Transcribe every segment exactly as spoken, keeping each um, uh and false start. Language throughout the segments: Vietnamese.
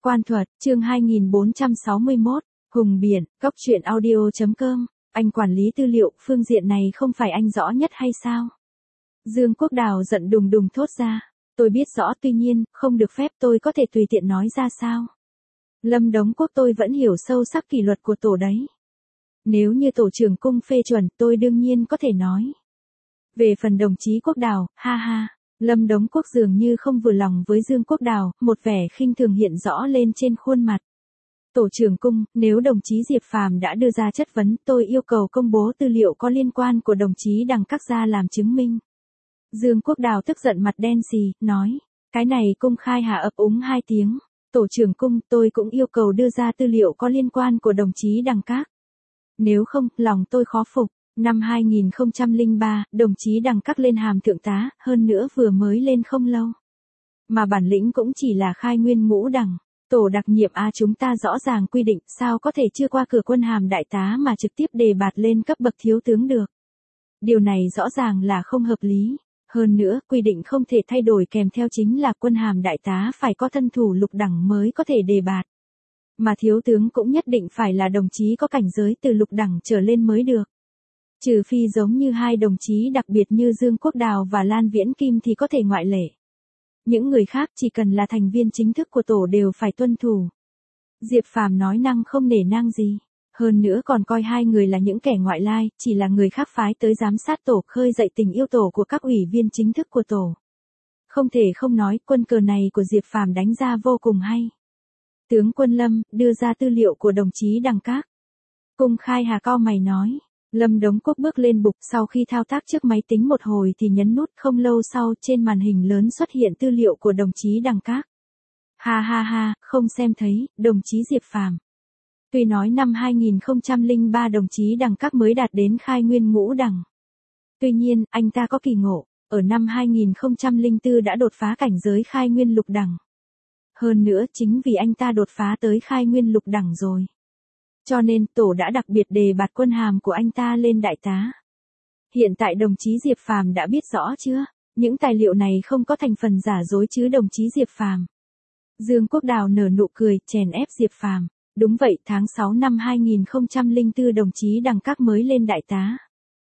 Quan thuật, chương hai nghìn bốn trăm sáu mươi mốt, Hùng Biển, Cóc truyện audio.com, anh quản lý tư liệu, phương diện này không phải anh rõ nhất hay sao? Dương Quốc Đào giận đùng đùng thốt ra, tôi biết rõ tuy nhiên, không được phép tôi có thể tùy tiện nói ra sao? Lâm Đống Quốc tôi vẫn hiểu sâu sắc kỷ luật của tổ đấy. Nếu như tổ trưởng cung phê chuẩn tôi đương nhiên có thể nói. Về phần đồng chí Quốc Đào, ha ha. Lâm Đống Quốc dường như không vừa lòng với Dương Quốc Đào, một vẻ khinh thường hiện rõ lên trên khuôn mặt. Tổ trưởng cung, nếu đồng chí Diệp Phàm đã đưa ra chất vấn, tôi yêu cầu công bố tư liệu có liên quan của đồng chí Đằng Các ra làm chứng minh. Dương Quốc Đào tức giận mặt đen xì, nói, cái này cung khai hà ấp úng hai tiếng. Tổ trưởng cung, tôi cũng yêu cầu đưa ra tư liệu có liên quan của đồng chí Đằng Các. Nếu không, lòng tôi khó phục. Năm hai nghìn không trăm lẻ ba, đồng chí Đằng Các lên hàm thượng tá, hơn nữa vừa mới lên không lâu. Mà bản lĩnh cũng chỉ là khai nguyên ngũ đẳng. Tổ đặc nhiệm A chúng ta rõ ràng quy định sao có thể chưa qua cửa quân hàm đại tá mà trực tiếp đề bạt lên cấp bậc thiếu tướng được. Điều này rõ ràng là không hợp lý. Hơn nữa, quy định không thể thay đổi kèm theo chính là quân hàm đại tá phải có thân thủ lục đẳng mới có thể đề bạt. Mà thiếu tướng cũng nhất định phải là đồng chí có cảnh giới từ lục đẳng trở lên mới được. Trừ phi giống như hai đồng chí đặc biệt như Dương Quốc Đào và Lan Viễn Kim thì có thể ngoại lệ. Những người khác chỉ cần là thành viên chính thức của tổ đều phải tuân thủ. Diệp Phàm nói năng không nể nang gì. Hơn nữa còn coi hai người là những kẻ ngoại lai, chỉ là người khác phái tới giám sát tổ, khơi dậy tình yêu tổ của các ủy viên chính thức của tổ. Không thể không nói, quân cờ này của Diệp Phàm đánh ra vô cùng hay. Tướng quân Lâm, đưa ra tư liệu của đồng chí Đằng Các. Cung khai hà cao mày nói. Lâm Đống Quốc bước lên bục, sau khi thao tác trước máy tính một hồi thì nhấn nút, không lâu sau trên màn hình lớn xuất hiện tư liệu của đồng chí Đằng Các. Ha ha ha, không xem thấy, đồng chí Diệp Phàm. Tuy nói năm hai nghìn không trăm lẻ ba đồng chí Đằng Các mới đạt đến khai nguyên ngũ đẳng. Tuy nhiên, anh ta có kỳ ngộ, ở năm hai nghìn không trăm lẻ bốn đã đột phá cảnh giới khai nguyên lục đẳng. Hơn nữa chính vì anh ta đột phá tới khai nguyên lục đẳng rồi. Cho nên tổ đã đặc biệt đề bạt quân hàm của anh ta lên đại tá. Hiện tại đồng chí Diệp Phàm đã biết rõ chưa? Những tài liệu này không có thành phần giả dối chứ đồng chí Diệp Phàm. Dương Quốc Đào nở nụ cười, chèn ép Diệp Phàm. Đúng vậy, tháng sáu năm hai nghìn không trăm lẻ bốn đồng chí Đằng Các mới lên đại tá.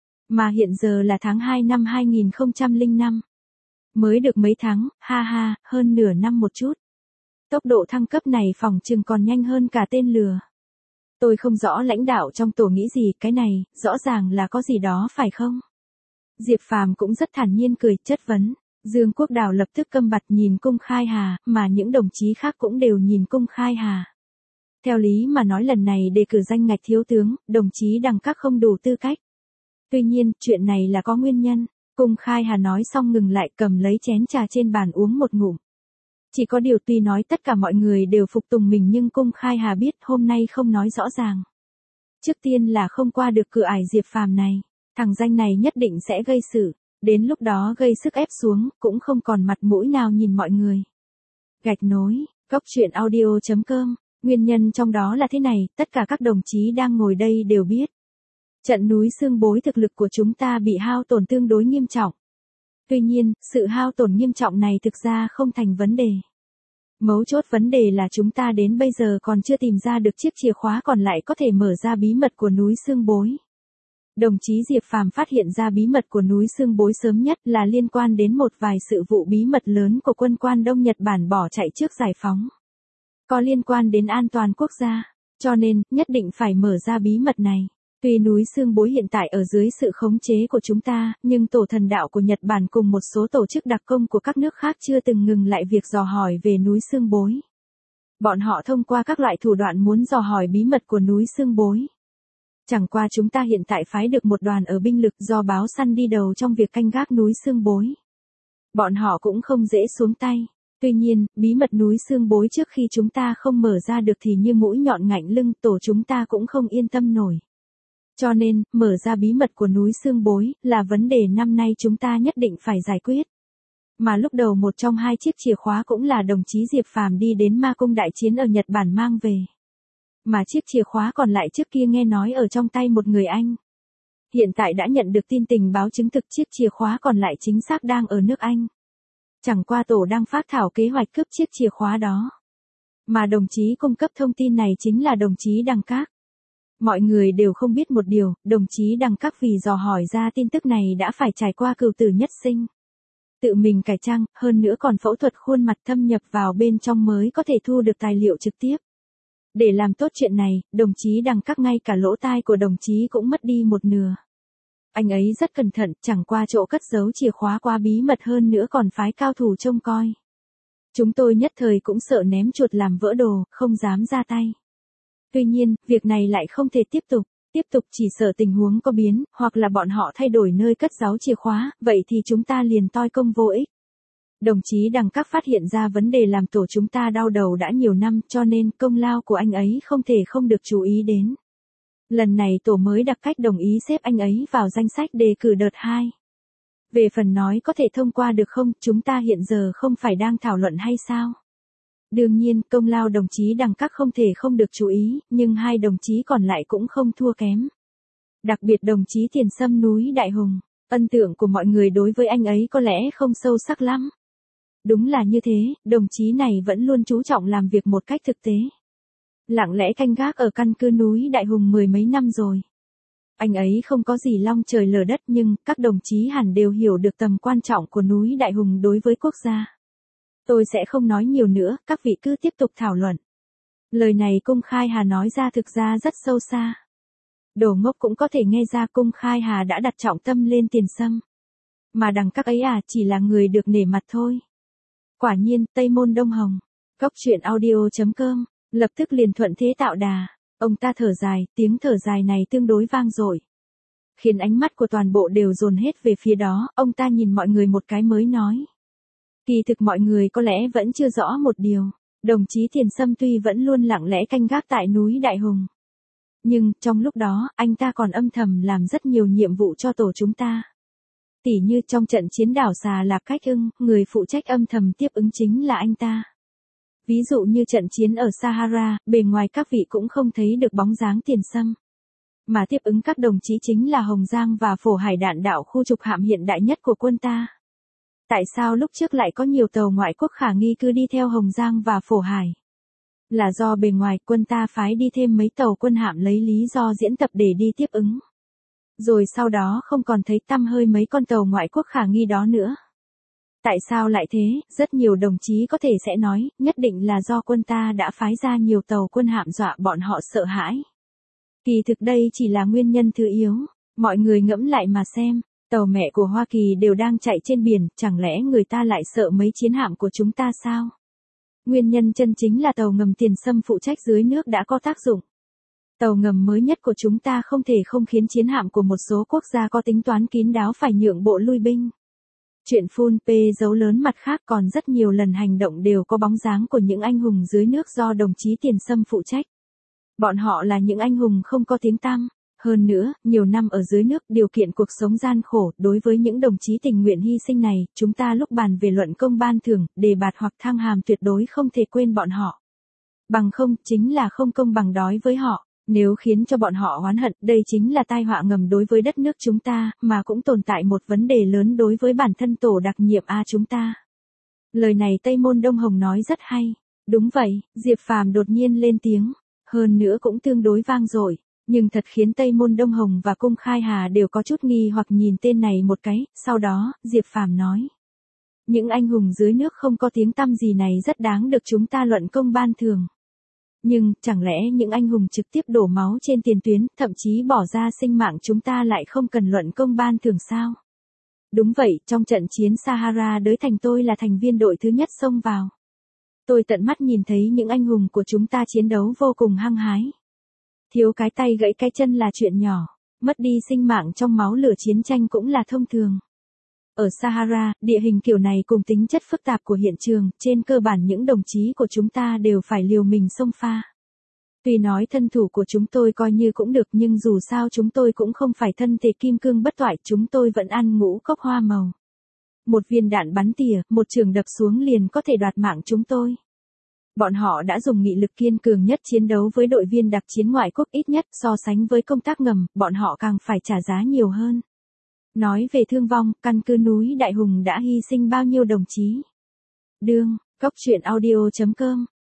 Mà hiện giờ là tháng hai năm hai nghìn không trăm lẻ năm. Mới được mấy tháng, ha ha, hơn nửa năm một chút. Tốc độ thăng cấp này phòng chừng còn nhanh hơn cả tên lừa. Tôi không rõ lãnh đạo trong tổ nghĩ gì, cái này, rõ ràng là có gì đó phải không? Diệp Phàm cũng rất thản nhiên cười, chất vấn. Dương Quốc Đào lập tức câm bặt nhìn cung khai hà, mà những đồng chí khác cũng đều nhìn cung khai hà. Theo lý mà nói lần này đề cử danh ngạch thiếu tướng, đồng chí Đằng Các không đủ tư cách. Tuy nhiên, chuyện này là có nguyên nhân. Cung khai hà nói xong ngừng lại, cầm lấy chén trà trên bàn uống một ngụm. Chỉ có điều tuy nói tất cả mọi người đều phục tùng mình nhưng cung khai hà biết hôm nay không nói rõ ràng. Trước tiên là không qua được cửa ải Diệp Phàm này, thằng danh này nhất định sẽ gây sự, đến lúc đó gây sức ép xuống, cũng không còn mặt mũi nào nhìn mọi người. Gạch nối, Cóc truyện audio.com, nguyên nhân trong đó là thế này, tất cả các đồng chí đang ngồi đây đều biết. Trận núi Xương Bối thực lực của chúng ta bị hao tổn tương đối nghiêm trọng. Tuy nhiên, sự hao tổn nghiêm trọng này thực ra không thành vấn đề. Mấu chốt vấn đề là chúng ta đến bây giờ còn chưa tìm ra được chiếc chìa khóa còn lại có thể mở ra bí mật của núi Xương Bối. Đồng chí Diệp Phàm phát hiện ra bí mật của núi Xương Bối sớm nhất là liên quan đến một vài sự vụ bí mật lớn của quân quan Đông Nhật Bản bỏ chạy trước giải phóng. Có liên quan đến an toàn quốc gia, cho nên nhất định phải mở ra bí mật này. Tuy núi Xương Bối hiện tại ở dưới sự khống chế của chúng ta, nhưng tổ thần đạo của Nhật Bản cùng một số tổ chức đặc công của các nước khác chưa từng ngừng lại việc dò hỏi về núi Xương Bối. Bọn họ thông qua các loại thủ đoạn muốn dò hỏi bí mật của núi Xương Bối. Chẳng qua chúng ta hiện tại phái được một đoàn ở binh lực do báo săn đi đầu trong việc canh gác núi Xương Bối. Bọn họ cũng không dễ xuống tay. Tuy nhiên, bí mật núi Xương Bối trước khi chúng ta không mở ra được thì như mũi nhọn ngạnh lưng, tổ chúng ta cũng không yên tâm nổi. Cho nên, mở ra bí mật của núi Xương Bối, là vấn đề năm nay chúng ta nhất định phải giải quyết. Mà lúc đầu một trong hai chiếc chìa khóa cũng là đồng chí Diệp Phàm đi đến Ma Cung đại chiến ở Nhật Bản mang về. Mà chiếc chìa khóa còn lại trước kia nghe nói ở trong tay một người Anh. Hiện tại đã nhận được tin tình báo chứng thực chiếc chìa khóa còn lại chính xác đang ở nước Anh. Chẳng qua tổ đang phác thảo kế hoạch cướp chiếc chìa khóa đó. Mà đồng chí cung cấp thông tin này chính là đồng chí Đằng Các. Mọi người đều không biết một điều, đồng chí Đằng Các vì dò hỏi ra tin tức này đã phải trải qua cửu tử nhất sinh. Tự mình cải trang, hơn nữa còn phẫu thuật khuôn mặt thâm nhập vào bên trong mới có thể thu được tài liệu trực tiếp. Để làm tốt chuyện này, đồng chí Đằng Các ngay cả lỗ tai của đồng chí cũng mất đi một nửa. Anh ấy rất cẩn thận, chẳng qua chỗ cất giấu chìa khóa quá bí mật, hơn nữa còn phái cao thủ trông coi. Chúng tôi nhất thời cũng sợ ném chuột làm vỡ đồ, không dám ra tay. Tuy nhiên, việc này lại không thể tiếp tục. Tiếp tục chỉ sợ tình huống có biến, hoặc là bọn họ thay đổi nơi cất giấu chìa khóa, vậy thì chúng ta liền toi công vô ích. Đồng chí Đằng Các phát hiện ra vấn đề làm tổ chúng ta đau đầu đã nhiều năm, cho nên công lao của anh ấy không thể không được chú ý đến. Lần này tổ mới đặc cách đồng ý xếp anh ấy vào danh sách đề cử đợt hai. Về phần nói có thể thông qua được không, chúng ta hiện giờ không phải đang thảo luận hay sao? Đương nhiên, công lao đồng chí Đằng Các không thể không được chú ý, nhưng hai đồng chí còn lại cũng không thua kém. Đặc biệt đồng chí Tiền Sâm núi Đại Hùng, ấn tượng của mọi người đối với anh ấy có lẽ không sâu sắc lắm. Đúng là như thế, đồng chí này vẫn luôn chú trọng làm việc một cách thực tế. Lặng lẽ canh gác ở căn cứ núi Đại Hùng mười mấy năm rồi. Anh ấy không có gì long trời lở đất, nhưng các đồng chí hẳn đều hiểu được tầm quan trọng của núi Đại Hùng đối với quốc gia. Tôi sẽ không nói nhiều nữa, các vị cứ tiếp tục thảo luận. Lời này Cung Khai Hà nói ra thực ra rất sâu xa. Đồ ngốc cũng có thể nghe ra Cung Khai Hà đã đặt trọng tâm lên Tiền Sâm. Mà Đằng Các ấy à, chỉ là người được nể mặt thôi. Quả nhiên, Tây Môn Đông Hồng, Cóc Truyện Audio chấm com, lập tức liền thuận thế tạo đà. Ông ta thở dài, tiếng thở dài này tương đối vang dội, khiến ánh mắt của toàn bộ đều dồn hết về phía đó. Ông ta nhìn mọi người một cái mới nói. Kỳ thực mọi người có lẽ vẫn chưa rõ một điều, đồng chí Tiền Sâm tuy vẫn luôn lặng lẽ canh gác tại núi Đại Hùng. Nhưng, trong lúc đó, anh ta còn âm thầm làm rất nhiều nhiệm vụ cho tổ chúng ta. Tỉ như trong trận chiến đảo Xà Lạp Cách Ưng, người phụ trách âm thầm tiếp ứng chính là anh ta. Ví dụ như trận chiến ở Sahara, bề ngoài các vị cũng không thấy được bóng dáng Tiền Sâm. Mà tiếp ứng các đồng chí chính là Hồng Giang và Phổ Hải đạn đạo khu trục hạm hiện đại nhất của quân ta. Tại sao lúc trước lại có nhiều tàu ngoại quốc khả nghi cứ đi theo Hồng Giang và Phổ Hải? Là do bề ngoài quân ta phái đi thêm mấy tàu quân hạm lấy lý do diễn tập để đi tiếp ứng. Rồi sau đó không còn thấy tăm hơi mấy con tàu ngoại quốc khả nghi đó nữa. Tại sao lại thế? Rất nhiều đồng chí có thể sẽ nói, nhất định là do quân ta đã phái ra nhiều tàu quân hạm dọa bọn họ sợ hãi. Kỳ thực đây chỉ là nguyên nhân thứ yếu. Mọi người ngẫm lại mà xem, tàu mẹ của Hoa Kỳ đều đang chạy trên biển, chẳng lẽ người ta lại sợ mấy chiến hạm của chúng ta sao? Nguyên nhân chân chính là tàu ngầm Tiền Sâm phụ trách dưới nước đã có tác dụng. Tàu ngầm mới nhất của chúng ta không thể không khiến chiến hạm của một số quốc gia có tính toán kín đáo phải nhượng bộ lui binh. Chuyện full P dấu lớn mặt khác còn rất nhiều lần hành động đều có bóng dáng của những anh hùng dưới nước do đồng chí Tiền Sâm phụ trách. Bọn họ là những anh hùng không có tiếng tăm. Hơn nữa, nhiều năm ở dưới nước, điều kiện cuộc sống gian khổ, đối với những đồng chí tình nguyện hy sinh này, chúng ta lúc bàn về luận công ban thưởng, đề bạt hoặc thăng hàm tuyệt đối không thể quên bọn họ. Bằng không, chính là không công bằng đói với họ. Nếu khiến cho bọn họ oán hận, đây chính là tai họa ngầm đối với đất nước chúng ta, mà cũng tồn tại một vấn đề lớn đối với bản thân tổ đặc nhiệm A chúng ta. Lời này Tây Môn Đông Hồng nói rất hay. Đúng vậy, Diệp Phàm đột nhiên lên tiếng. Hơn nữa cũng tương đối vang dội. Nhưng thật khiến Tây Môn Đông Hồng và Cung Khai Hà đều có chút nghi hoặc nhìn tên này một cái, sau đó, Diệp Phàm nói. Những anh hùng dưới nước không có tiếng tăm gì này rất đáng được chúng ta luận công ban thưởng. Nhưng, chẳng lẽ những anh hùng trực tiếp đổ máu trên tiền tuyến, thậm chí bỏ ra sinh mạng chúng ta lại không cần luận công ban thưởng sao? Đúng vậy, trong trận chiến Sahara đới thành tôi là thành viên đội thứ nhất xông vào. Tôi tận mắt nhìn thấy những anh hùng của chúng ta chiến đấu vô cùng hăng hái. Thiếu cái tay gãy cái chân là chuyện nhỏ, mất đi sinh mạng trong máu lửa chiến tranh cũng là thông thường. Ở Sahara, địa hình kiểu này cùng tính chất phức tạp của hiện trường, trên cơ bản những đồng chí của chúng ta đều phải liều mình xông pha. Tuy nói thân thủ của chúng tôi coi như cũng được nhưng dù sao chúng tôi cũng không phải thân thể kim cương bất toại, chúng tôi vẫn ăn ngũ cốc hoa màu. Một viên đạn bắn tỉa, một trường đập xuống liền có thể đoạt mạng chúng tôi. Bọn họ đã dùng nghị lực kiên cường nhất chiến đấu với đội viên đặc chiến ngoại quốc ít nhất, so sánh với công tác ngầm, bọn họ càng phải trả giá nhiều hơn. Nói về thương vong, căn cứ núi Đại Hùng đã hy sinh bao nhiêu đồng chí? Đương, Cóc Truyện Audio chấm com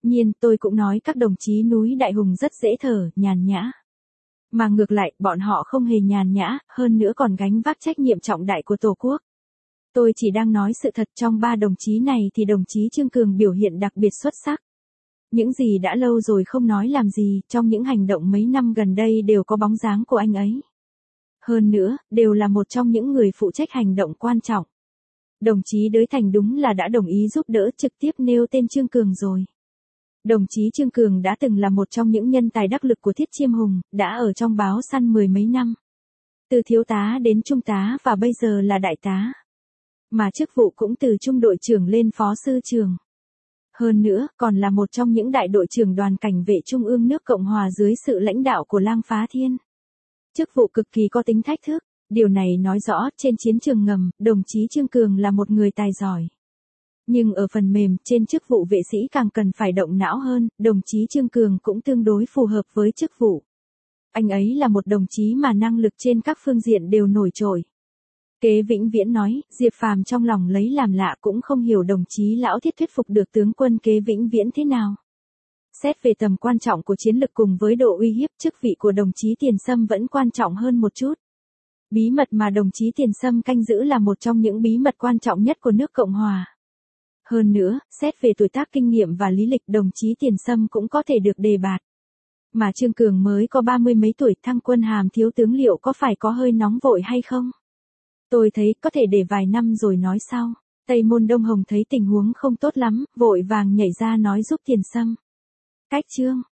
nhiên tôi cũng nói các đồng chí núi Đại Hùng rất dễ thở, nhàn nhã. Mà ngược lại, bọn họ không hề nhàn nhã, hơn nữa còn gánh vác trách nhiệm trọng đại của Tổ quốc. Tôi chỉ đang nói sự thật, trong ba đồng chí này thì đồng chí Trương Cường biểu hiện đặc biệt xuất sắc. Những gì đã lâu rồi không nói làm gì, trong những hành động mấy năm gần đây đều có bóng dáng của anh ấy. Hơn nữa, đều là một trong những người phụ trách hành động quan trọng. Đồng chí Đới Thành đúng là đã đồng ý giúp đỡ, trực tiếp nêu tên Trương Cường rồi. Đồng chí Trương Cường đã từng là một trong những nhân tài đắc lực của Thiết Chiêm Hùng, đã ở trong báo săn mười mấy năm. Từ thiếu tá đến trung tá và bây giờ là đại tá. Mà chức vụ cũng từ trung đội trưởng lên phó sư trưởng. Hơn nữa, còn là một trong những đại đội trưởng đoàn cảnh vệ Trung ương nước Cộng hòa dưới sự lãnh đạo của Lang Phá Thiên. Chức vụ cực kỳ có tính thách thức, điều này nói rõ trên chiến trường ngầm, đồng chí Trương Cường là một người tài giỏi. Nhưng ở phần mềm, trên chức vụ vệ sĩ càng cần phải động não hơn, đồng chí Trương Cường cũng tương đối phù hợp với chức vụ. Anh ấy là một đồng chí mà năng lực trên các phương diện đều nổi trội. Kế Vĩnh Viễn nói, Diệp Phàm trong lòng lấy làm lạ cũng không hiểu đồng chí lão Thiết thuyết phục được tướng quân Kế Vĩnh Viễn thế nào. Xét về tầm quan trọng của chiến lực cùng với độ uy hiếp, chức vị của đồng chí Tiền Sâm vẫn quan trọng hơn một chút. Bí mật mà đồng chí Tiền Sâm canh giữ là một trong những bí mật quan trọng nhất của nước Cộng hòa. Hơn nữa, xét về tuổi tác kinh nghiệm và lý lịch, đồng chí Tiền Sâm cũng có thể được đề bạt. Mà Trương Cường mới có ba mươi mấy tuổi, thăng quân hàm thiếu tướng liệu có phải có hơi nóng vội hay không? Tôi thấy có thể để vài năm rồi nói sau. Tây Môn Đông Hồng thấy tình huống không tốt lắm, vội vàng nhảy ra nói giúp Tiền Sâm. Cách Trương